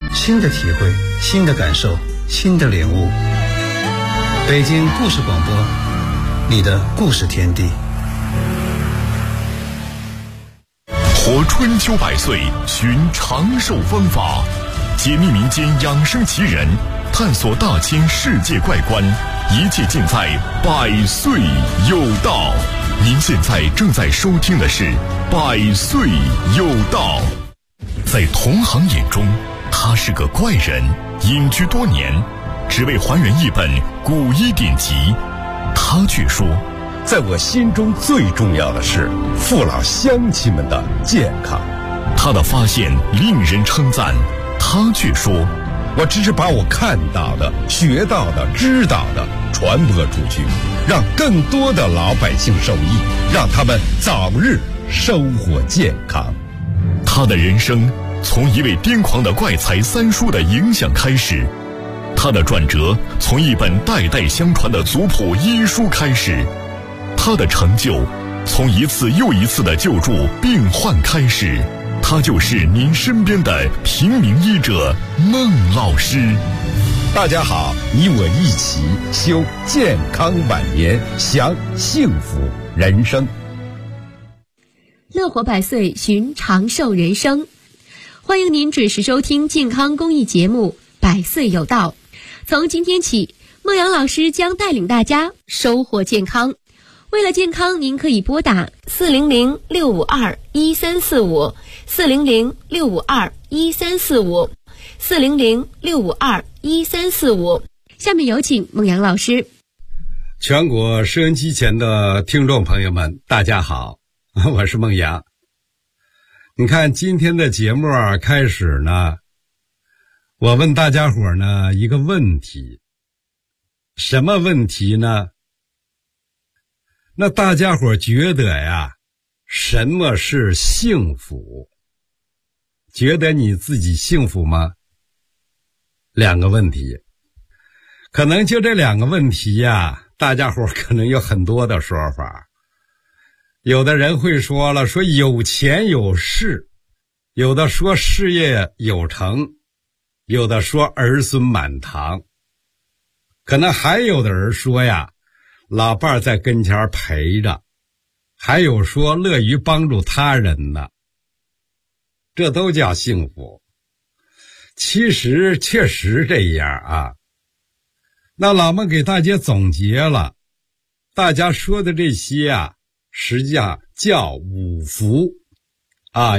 新的体会，新的感受，新的领悟。北京故事广播，你的故事天地。 活春秋百岁，寻长寿方法，解密民间养生奇人，探索大千世界怪观，一切尽在百岁有道。您现在正在收听的是百岁有道。在同行眼中，他是个怪人，隐居多年，只为还原一本古医典籍。他却说， 在我心中最重要的是父老乡亲们的健康。 他的发现令人称赞，他却说， 我只是把我看到的、学到的、知道的传播出去，让更多的老百姓受益，让他们早日生活健康。 他的人生从一位癫狂的怪才三叔的影响开始，他的转折从一本代代相传的族谱医书开始，他的成就从一次又一次的救助病患开始。他就是您身边的平民医者孟老师。 大家好，你我一起修健康晚年，享幸福人生。 乐活百岁，寻长寿人生。欢迎您准时收听健康公益节目《百岁有道》。从今天起，孟阳老师将带领大家收获健康。为了健康，您可以拨打400-652-1345 400-652-1345 400-652-1345。下面有请孟阳老师。 全国收音机前的听众朋友们，大家好，我是孟阳。你看今天的节目开始呢，我问大家伙呢一个问题，什么问题呢？那大家伙觉得呀，什么是幸福？觉得你自己幸福吗？两个问题，可能就这两个问题呀，大家伙可能有很多的说法。有的人会说了，说有钱有势，有的说事业有成，有的说儿孙满堂，可能还有的人说呀，老伴儿在跟前陪着，还有说乐于帮助他人的，这都叫幸福。其实确实这样啊。那老孟给大家总结了，大家说的这些啊，实际上叫五福啊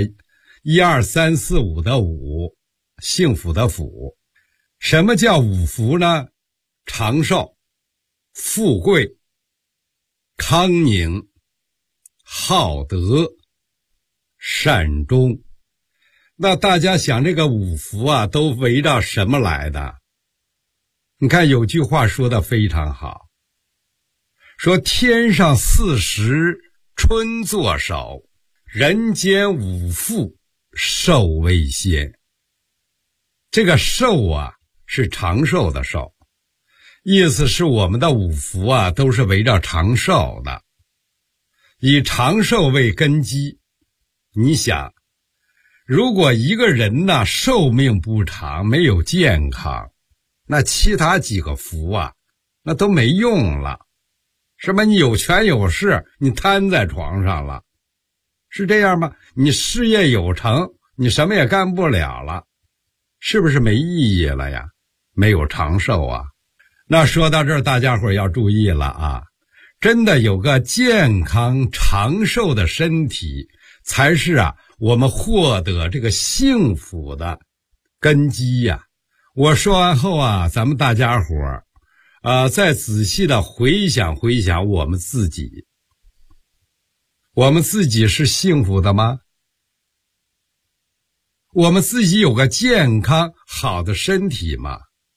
，1、2、3、4、5的5，幸福的福。什么叫五福呢？长寿、富贵、康宁、好德、善终。那大家想这个五福啊，都围绕什么来的？你看有句话说得非常好，说天上40春作首，人间五福寿为先。这个寿啊，是长寿的寿，意思是我们的五福啊，都是围绕长寿的，以长寿为根基。你想，如果一个人呢，寿命不长，没有健康，那其他几个福啊，那都没用了。什么你有权有势，你瘫在床上了，是这样吗？你事业有成，你什么也干不了了，是不是没意义了呀？没有长寿啊。那说到这儿，大家伙要注意了啊，真的有个健康长寿的身体，才是啊我们获得这个幸福的根基呀。我说完后啊，咱们大家伙再仔细的回想回想我们自己，我们自己是幸福的吗？我们自己有个健康好的身体吗？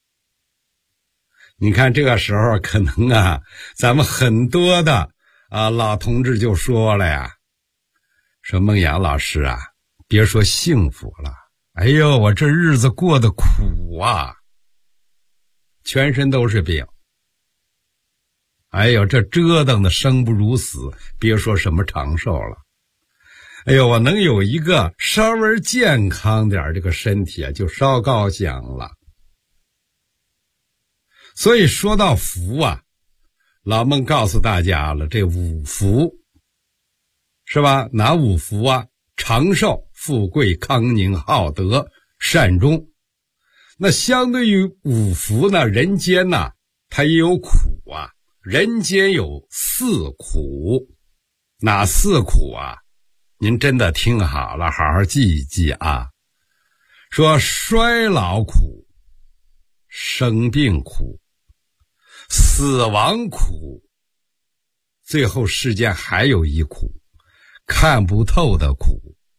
你看这个时候可能啊，咱们很多的老同志就说了呀，说孟阳老师啊，别说幸福了，哎呦，我这日子过得苦啊，全身都是病，哎呦，这折腾的生不如死，别说什么长寿了。 哎呦，我能有一个稍微健康点这个身体啊，就烧高香了。所以说到福啊，老孟告诉大家了，这五福是吧？哪五福啊？长寿、富贵、康宁、好德、善终。那相对于五福呢，人间呢，它也有苦啊。人间有四苦，哪四苦啊？您真的听好了，好好记一记啊。说衰老苦、生病苦、死亡苦，最后世间还有一苦，看不透的苦。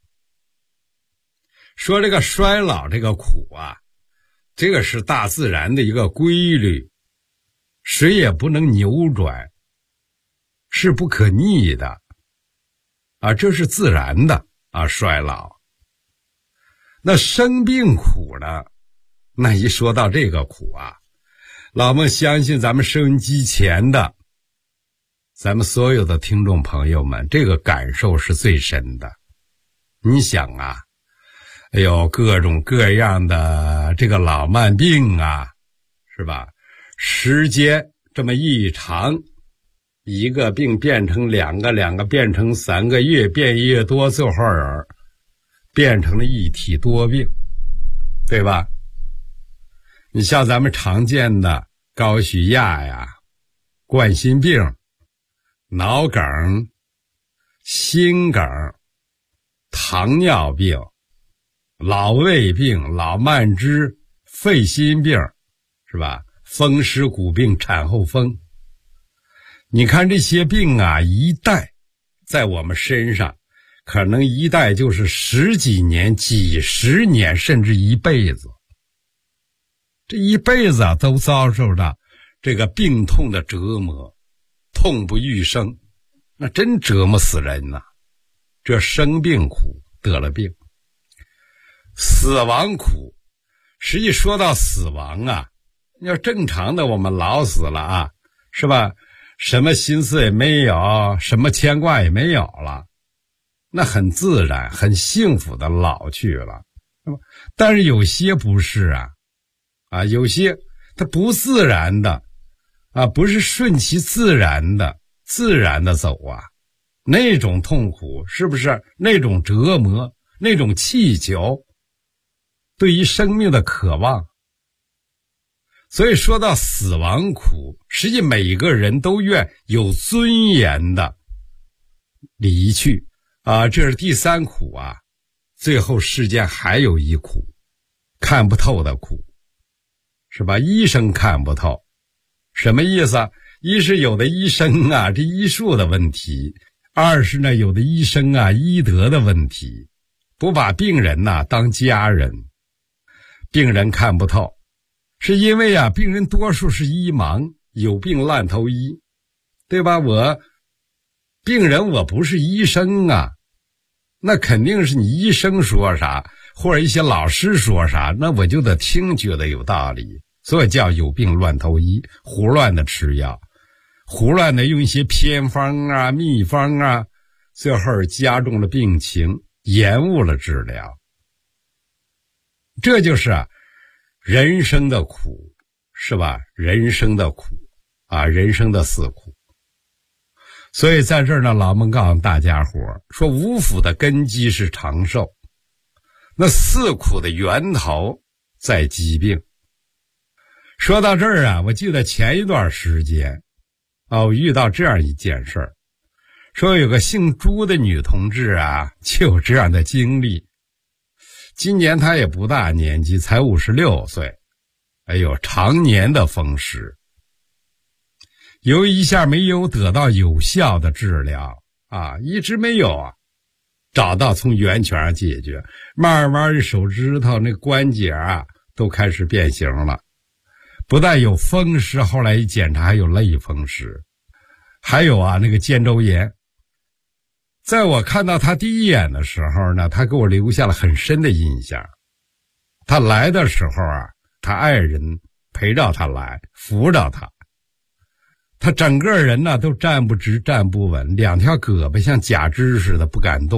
说这个衰老这个苦啊，这个是大自然的一个规律，谁也不能扭转，是不可逆的啊，这是自然的啊，衰老。那生病苦呢，那一说到这个苦啊，老孟相信咱们收音机前的咱们所有的听众朋友们，这个感受是最深的。你想啊，哎呦，各种各样的这个老慢病啊，是吧？时间这么一长，一个病变成两个，两个变成3个，越变越多，最后变成了一体多病，对吧？你像咱们常见的高血压呀、冠心病、脑梗、心梗、糖尿病、老胃病、老慢支、肺心病，是吧？风湿骨病、产后风。你看这些病啊，一带在我们身上，可能一带就是10几年、几十年，甚至一辈子。这一辈子啊，都遭受着这个病痛的折磨，痛不欲生，那真折磨死人呐。这生病苦，得了病。死亡苦，实际说到死亡啊，要正常的我们老死了啊，是吧？什么心思也没有，什么牵挂也没有了，那很自然很幸福的老去了。但是有些不是啊，有些它不自然的啊，不是顺其自然的走啊，那种痛苦是不是？那种折磨，那种祈求，对于生命的渴望。所以说到死亡苦，实际每个人都愿有尊严的离去啊，这是第3苦啊。最后世间还有一苦，看不透的苦，是吧？医生看不透，什么意思啊？一是有的医生啊，这医术的问题；二是呢，有的医生啊，医德的问题，不把病人当家人。病人看不透，是因为啊，病人多数是医盲，有病乱投医，对吧？病人我不是医生啊，那肯定是你医生说啥，或者一些老师说啥，那我就得听，觉得有道理，所以叫有病乱投医，胡乱的吃药，胡乱的用一些偏方啊、秘方啊，最后加重了病情，延误了治疗。这就是人生的苦，是吧？人生的苦啊，人生的4苦。所以在这儿呢，老孟告诉大家伙说，五福的根基是长寿，那4苦的源头在疾病。说到这儿啊，我记得前一段时间我遇到这样一件事儿，说有个姓朱的女同志啊，就有这样的经历。今年她也不大年纪，才56岁，哎呦，常年的风湿，由于一下没有得到有效的治疗啊，一直没有找到从源泉上解决，慢慢手指头那关节都开始变形了。不但有风湿，后来一检查还有类风湿，还有那个肩周炎。在我看到他第一眼的时候呢，他给我留下了很深的印象。他来的时候他爱人陪着他来，扶着他，他整个人呢都站不直站不稳，2条胳膊像假肢似的不敢动，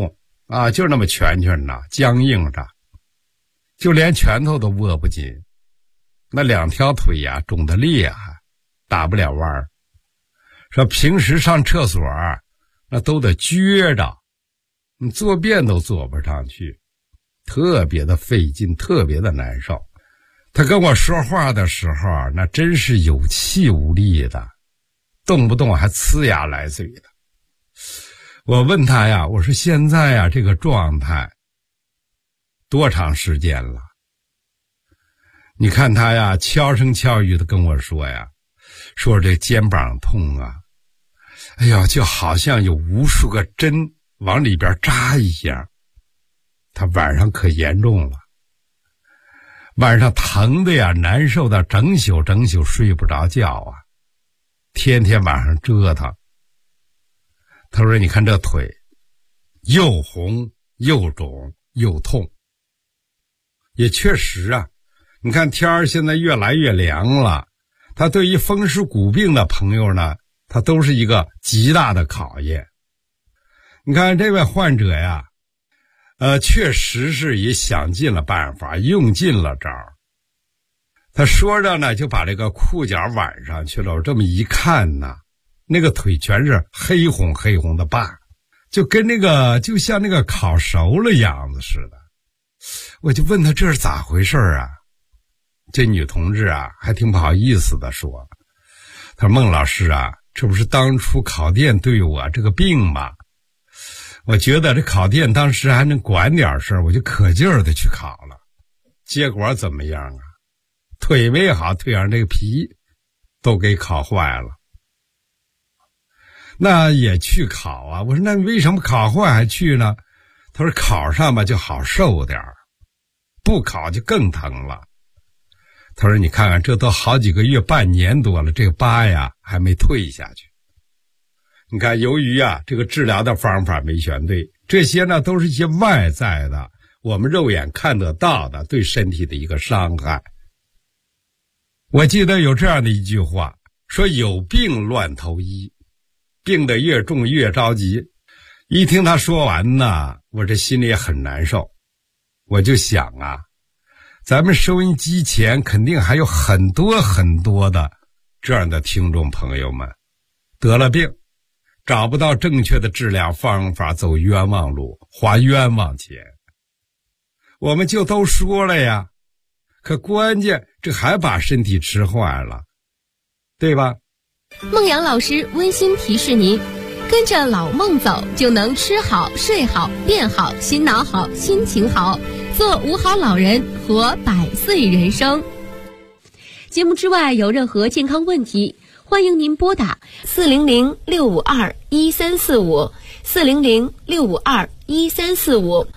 啊，就那么拳拳呐，僵硬着，就连拳头都握不紧，那2条腿呀肿得厉害，打不了弯儿。说平时上厕所那都得撅着，你坐便都坐不上去，特别的费劲，特别的难受。他跟我说话的时候那真是有气无力的，动不动还呲牙咧嘴的。我问他呀，我说现在呀这个状态多长时间了？你看他呀悄声悄语的跟我说呀，说这肩膀痛啊，哎呀，就好像有无数个针往里边扎一样。他晚上可严重了，晚上疼的呀，难受的整宿睡不着觉啊，天天晚上折腾。他说你看这腿又红又肿又痛。也确实啊，你看天儿现在越来越凉了，他对于风湿骨病的朋友呢，他都是一个极大的考验。你看这位患者呀，确实是也想尽了办法，用尽了招。他说着呢，就把这个裤脚挽上去了。我这么一看呢，那个腿全是黑红黑红的疤，就跟就像那个烤熟了样子似的。我就问他这是咋回事啊？这女同志啊，还挺不好意思的说，他说孟老师啊，这不是当初烤店对我这个病吗？我觉得这烤店当时还能管点事儿，我就可劲儿的去烤了。结果怎么样啊？腿没好，腿上这个皮都给烤坏了。那也去烤啊？我说那为什么烤坏还去呢？他说烤上吧就好受点儿，不烤就更疼了。他说你看看这都好几个月半年多了，这个疤呀还没退下去。你看由于啊这个治疗的方法没选对，这些呢都是一些外在的，我们肉眼看得到的对身体的一个伤害。我记得有这样的一句话，说有病乱投医，病得越重越着急。一听他说完呢，我这心里也很难受。我就想啊，咱们收音机前肯定还有很多很多的这样的听众朋友们，得了病找不到正确的治疗方法，走冤枉路，花冤枉钱。我们就都说了呀，可关键这还把身体吃坏了，对吧？ 孟阳老师温馨提示您，跟着老孟走，就能吃好睡好变好，心脑好心情好，做五好老人，活100岁人生。节目之外有任何健康问题，欢迎您拨打400-652-1345 400-652-1345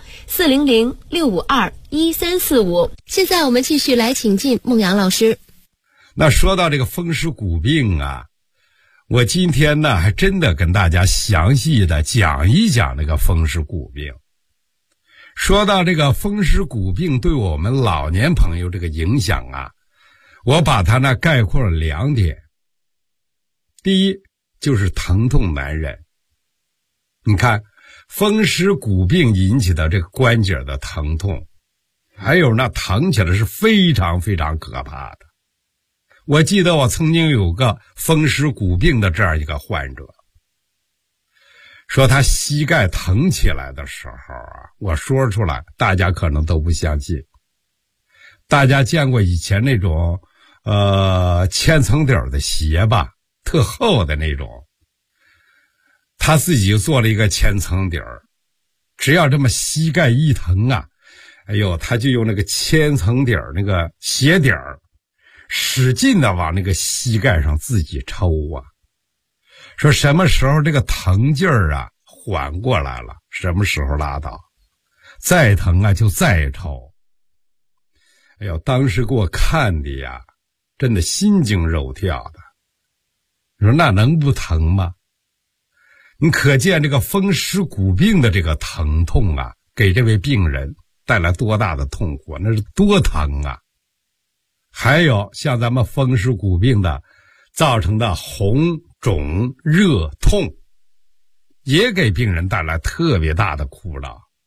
400-652-1345。现在我们继续来请进孟阳老师。 那说到这个风湿骨病啊，我今天呢还真的跟大家详细的讲一讲这个风湿骨病。说到这个风湿骨病对我们老年朋友这个影响啊，我把它呢概括了2点。第一就是疼痛难忍。你看风湿骨病引起的这个关节的疼痛，还有那疼起来是非常非常可怕的。我记得我曾经有个风湿骨病的这样一个患者，说他膝盖疼起来的时候啊，我说出来大家可能都不相信。大家见过以前那种千层底儿的鞋吧，特厚的那种，他自己就做了一个千层底儿，只要这么膝盖一疼啊，哎呦，他就用那个千层底儿那个鞋底儿使劲的往那个膝盖上自己抽啊，说什么时候这个疼劲儿啊缓过来了，什么时候拉倒，再疼啊就再抽。哎呦，当时给我看的呀，真的心惊肉跳的。你说那能不疼吗？你可见这个风湿骨病的这个疼痛啊，给这位病人带来多大的痛苦，那是多疼啊。还有像咱们风湿骨病的造成的红肿热痛，也给病人带来特别大的苦恼。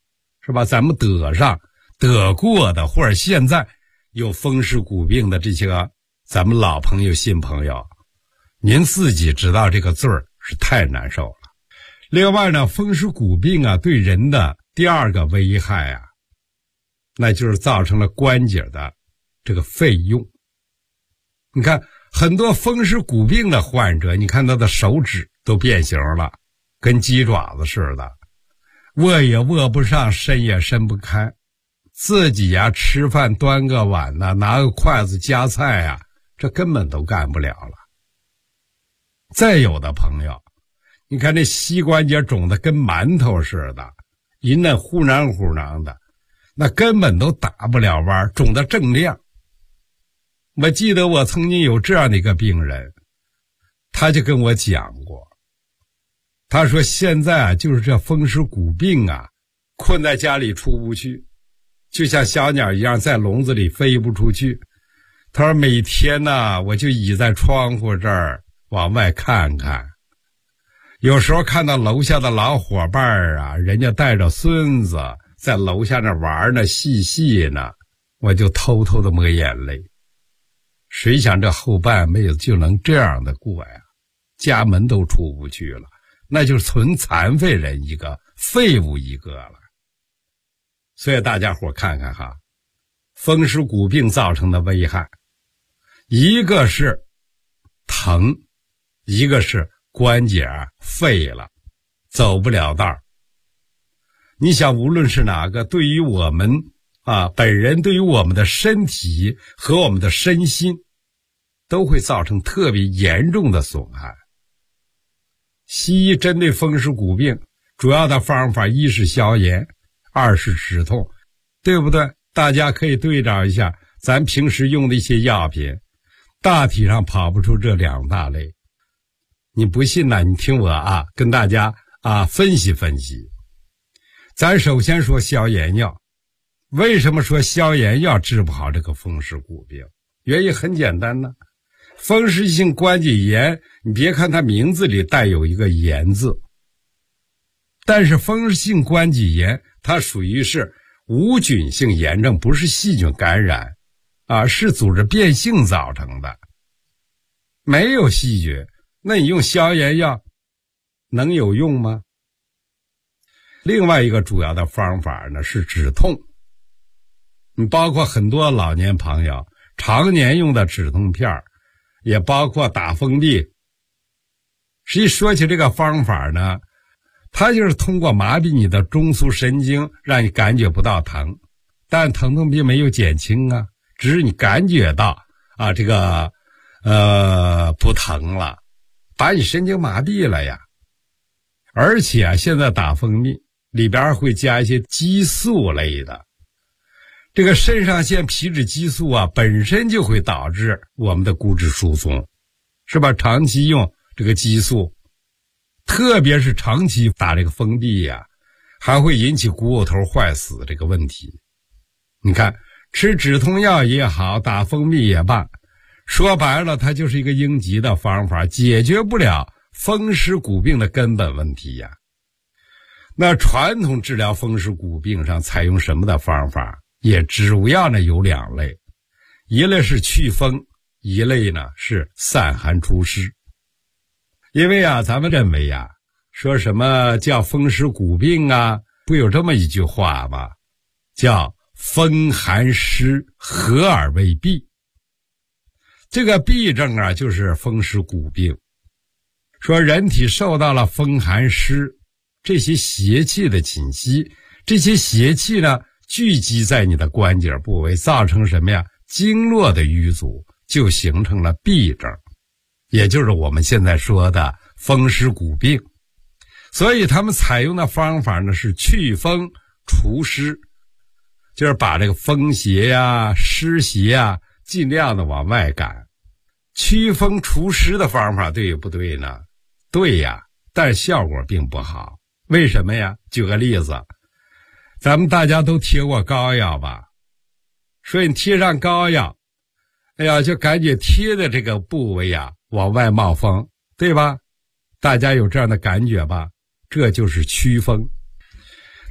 是吧？咱们得过的，或者现在有风湿骨病的这些个咱们老朋友新朋友，您自己知道这个罪儿是太难受了。另外呢，风湿骨病啊对人的第二个危害啊，那就是造成了关节的这个废用。你看很多风湿骨病的患者，你看他的手指都变形了，跟鸡爪子似的，握也握不上，伸也伸不开，自己呀吃饭端个碗呢，拿个筷子夹菜呀，这根本都干不了了。再有的朋友，你看这膝关节肿得跟馒头似的，一嫩呼囔呼囔的，那根本都打不了弯，肿得锃亮。我记得我曾经有这样的一个病人，他就跟我讲过，他说现在啊就是这风湿骨病啊，困在家里出不去，就像小鸟一样在笼子里飞不出去。他说每天呢，我就倚在窗户这儿往外看看，有时候看到楼下的老伙伴啊，人家带着孙子在楼下那玩呢，戏呢，我就偷偷的抹眼泪。谁想这后半辈子就能这样的过呀？家门都出不去了，那就是纯残废人一个，废物一个了。所以大家伙看看哈，风湿骨病造成的危害，一个是疼，一个是关节废了，走不了道。你想无论是哪个，对于我们本人，对于我们的身体和我们的身心都会造成特别严重的损害。西医针对风湿骨病主要的方法，一是消炎，二是止痛，对不对？大家可以对照一下咱平时用的一些药品，大体上跑不出这两大类。你不信呢，你听我跟大家分析分析。咱首先说消炎药，为什么说消炎药治不好这个风湿骨病？原因很简单呢，风湿性关节炎，你别看它名字里带有一个炎字，但是风湿性关节炎它属于是无菌性炎症，不是细菌感染是组织变性造成的，没有细菌，那你用消炎药能有用吗？另外一个主要的方法呢是止痛，你包括很多老年朋友常年用的止痛片，也包括打封闭。实际说起这个方法呢，它就是通过麻痹你的中枢神经，让你感觉不到疼，但疼痛并没有减轻只是你感觉到这个不疼了，把你神经麻痹了呀。而且现在打蜂蜜里边会加一些激素类的，这个肾上腺皮质激素本身就会导致我们的骨质疏松，是吧？长期用这个激素，特别是长期打这个封闭还会引起股骨头坏死这个问题。你看吃止痛药也好，打蜂蜜也罢，说白了它就是一个应急的方法，解决不了风湿骨病的根本问题那传统治疗风湿骨病上采用什么的方法？也主要呢有两类，一类是祛风，一类呢是散寒除湿。因为咱们认为说什么叫风湿骨病不有这么一句话吗？叫风寒湿合而为痹。这个痹症就是风湿骨病。说人体受到了风寒湿这些邪气的侵袭，这些邪气呢聚集在你的关节部位，造成什么呀？经络的瘀阻，就形成了痹症，也就是我们现在说的风湿骨病。所以他们采用的方法呢是祛风除湿，就是把这个风邪湿邪尽量的往外赶。祛风除湿的方法对不对呢？对但是效果并不好。为什么呀？举个例子，咱们大家都贴过膏药吧？所以你贴上膏药，就感觉贴的这个部位往外冒风，对吧？大家有这样的感觉吧？这就是祛风。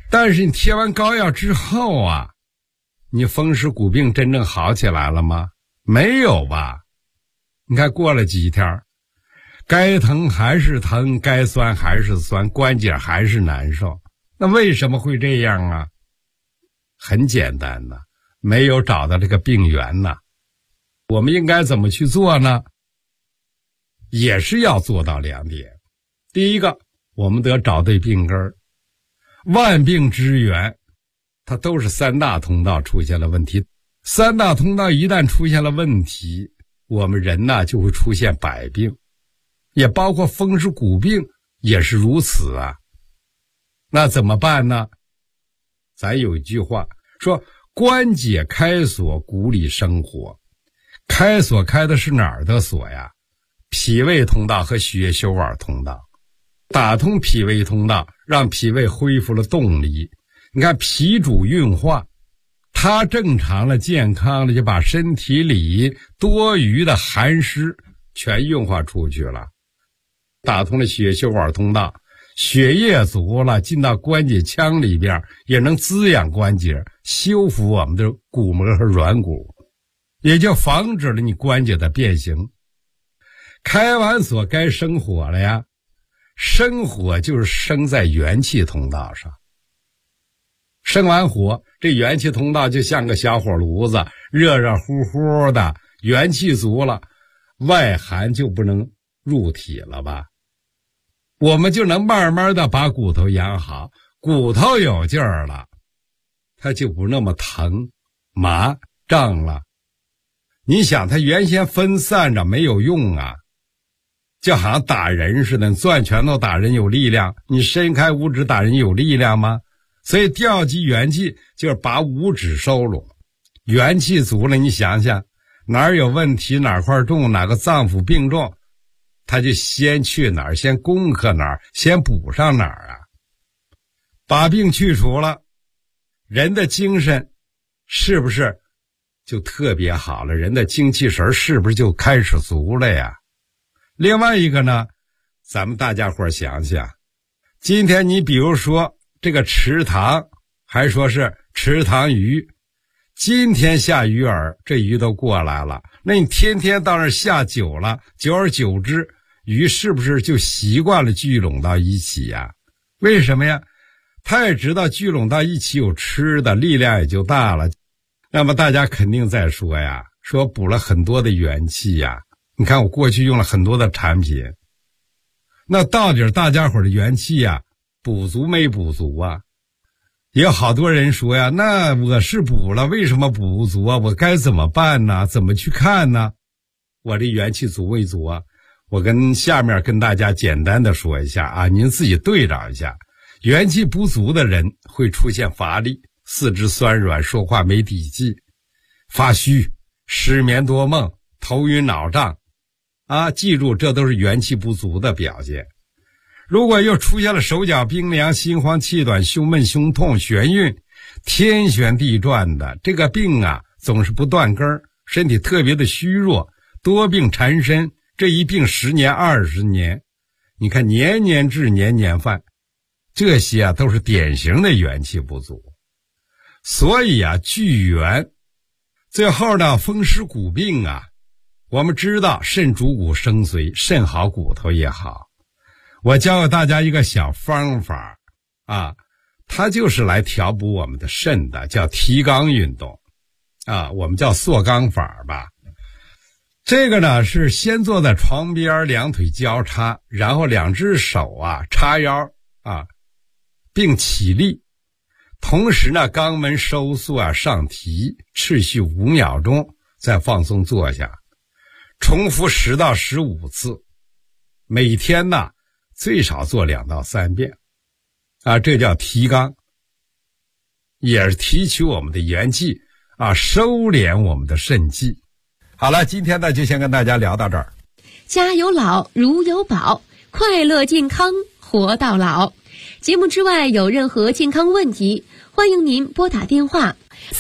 但是你贴完膏药之后啊，你风湿骨病真正好起来了吗？没有吧。你看过了几天，该疼还是疼，该酸还是酸，关节还是难受。那为什么会这样啊？很简单呐，没有找到这个病源呐。我们应该怎么去做呢？也是要做到2点。第一个，我们得找对病根儿。万病之源，它都是3大通道出现了问题。3大通道一旦出现了问题，我们人呢就会出现百病，也包括风湿骨病也是如此啊。那怎么办呢？咱有一句话说，关节开锁，骨里生火。开锁开的是哪儿的锁呀？脾胃通道和血液休管通道。打通脾胃通道，让脾胃恢复了动力。你看，脾主运化，它正常了健康了，就把身体里多余的寒湿全运化出去了。打通了血液休管通道，血液足了，进到关节腔里边，也能滋养关节，修复我们的骨膜和软骨，也就防止了你关节的变形。开完锁该生火了呀，生火就是生在元气通道上。生完火，这元气通道就像个小火炉子，热热乎乎的，元气足了，外寒就不能入体了吧，我们就能慢慢的把骨头养好。骨头有劲儿了，它就不那么疼麻胀了。你想，它原先分散着没有用啊，就好像打人似的，你攥拳头打人有力量，你伸开五指打人有力量吗？所以调集元气就是把五指收拢，元气足了，你想想哪儿有问题，哪块重，哪个脏腑病重，他就先去哪儿，先攻克哪儿，先补上哪儿啊。把病去除了，人的精神是不是就特别好了？人的精气神是不是就开始足了呀？另外一个呢，咱们大家伙想想，今天你比如说这个池塘，还说是池塘鱼，今天下鱼饵，这鱼都过来了，那你天天到那儿下久了，久而久之，鱼是不是就习惯了聚拢到一起呀？为什么呀？他也知道聚拢到一起有吃的，力量也就大了。那么大家肯定在说呀，说补了很多的元气呀。你看我过去用了很多的产品，那到底大家伙的元气呀，补足没补足啊？也有好多人说呀，那我是补了，为什么补不足啊？我该怎么办呢？怎么去看呢？我这元气足没足啊？我下面跟大家简单的说一下啊，您自己对照一下。元气不足的人会出现乏力，四肢酸软，说话没底气，发虚，失眠多梦，头晕脑胀啊，记住，这都是元气不足的表现。如果又出现了手脚冰凉、心慌气短、胸闷胸痛、眩晕，天旋地转的，这个病啊总是不断根儿，身体特别的虚弱，多病缠身，这一病10年20年，你看年年治年年犯，这些啊都是典型的元气不足。所以啊，聚元，最后呢，风湿骨病啊，我们知道肾主骨生髓，肾好骨头也好。我教给大家一个小方法啊，它就是来调补我们的肾的，叫提肛运动啊，我们叫塑肛法吧。这个呢是先坐在床边，两腿交叉，然后两只手啊叉腰啊，并起立，同时呢肛门收缩啊上提，持续5秒钟，再放松坐下，重复10到15次，每天呢最少做2到3遍啊，这叫提肛，也是提取我们的元气啊，收敛我们的肾气。好了，今天呢就先跟大家聊到这儿。 家有老如有宝，快乐健康活到老。节目之外有任何健康问题，欢迎您拨打电话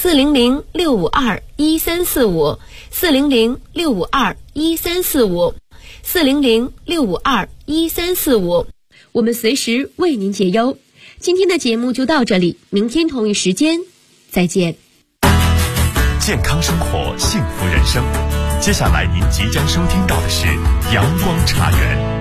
400-652-1345 400-652-1345 400-652-1345，我们随时为您解忧。 今天的节目就到这里，明天同一时间再见。 健康生活，幸福人生。接下来您即将收听到的是阳光茶园。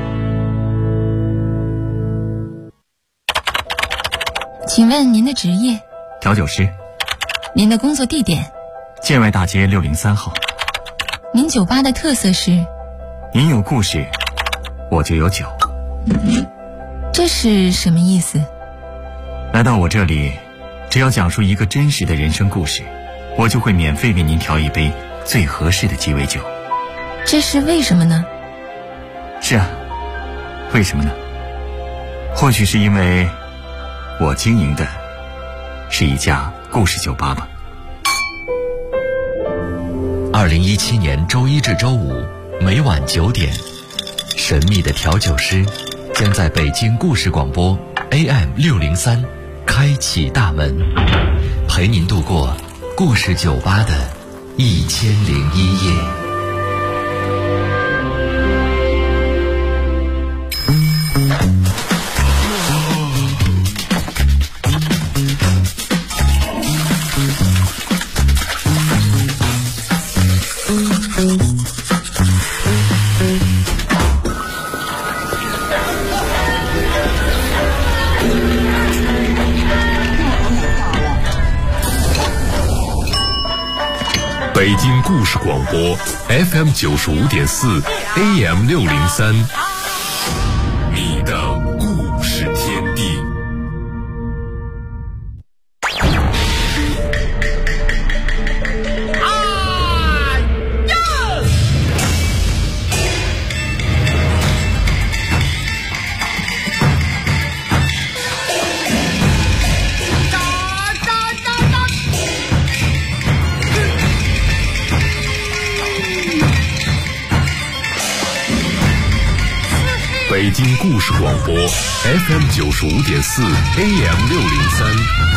请问您的职业？ 调酒师。 您的工作地点？ 建外大街603号。 您酒吧的特色是？ 您有故事，我就有酒。 这是什么意思？ 来到我这里，只要讲述一个真实的人生故事，我就会免费为您调一杯最合适的鸡尾酒。 这是为什么呢？ 是啊，为什么呢？或许是因为我经营的是一家故事酒吧吧。 2017年周一至周五每晚9点，神秘的调酒师将在北京故事广播 AM603开启大门，陪您度过故事酒吧的1001夜。 北京故事广播 FM95.4 AM603，你的故事天地。北京故事广播 FM95.4 AM603，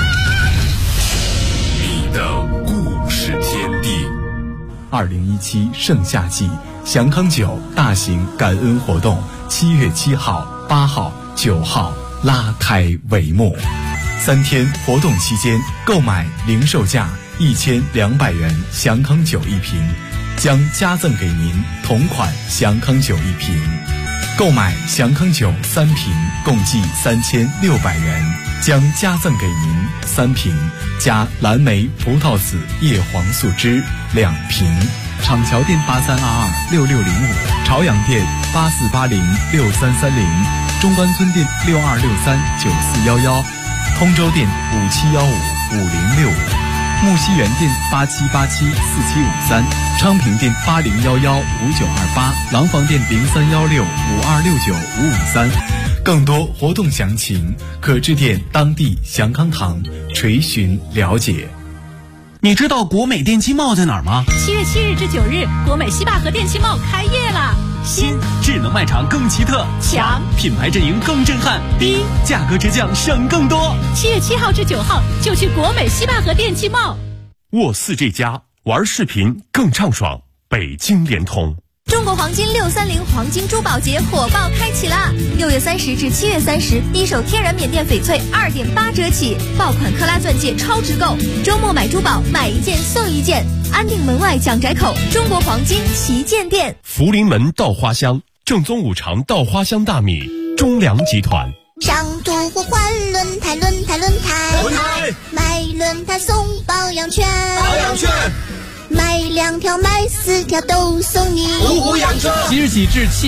你的故事天地。 2017盛夏季祥康酒大型感恩活动7月7号、8号、9号拉开帷幕。3天活动期间，购买零售价1200元祥康酒1瓶，将加赠给您同款祥康酒1瓶。购买祥康酒3瓶，共计3600元，将加赠给您3瓶加蓝莓葡萄籽叶黄素汁2瓶。厂桥店83226605，朝阳店84806330，中关村店62639411，通州店57155065。木樨园店87874753，昌平店80115928，廊坊店031652695553。更多活动详情可致电当地祥康堂垂询了解。 你知道国美电器贸在哪儿吗 ？7月7日至9日，国美西坝河电器贸开业啦！ 新智能卖场更奇特， 强品牌阵营更震撼，低价格直降，省更多。 7月7号至9号就去国美西坝河电器贸。 沃4这家玩视频更畅爽，北京联通。 中国黄金630黄金珠宝节火爆开启啦！6月30至7月30，一手天然缅甸翡翠2.8折起，爆款克拉钻戒超值购，周末买珠宝买1件送1件，安定门外蒋宅口中国黄金旗舰店。 福临门稻花香，正宗五常稻花香大米，中粮集团。 上图互换轮胎，买轮胎送保养券，买2条买4条都送你。 即日起至7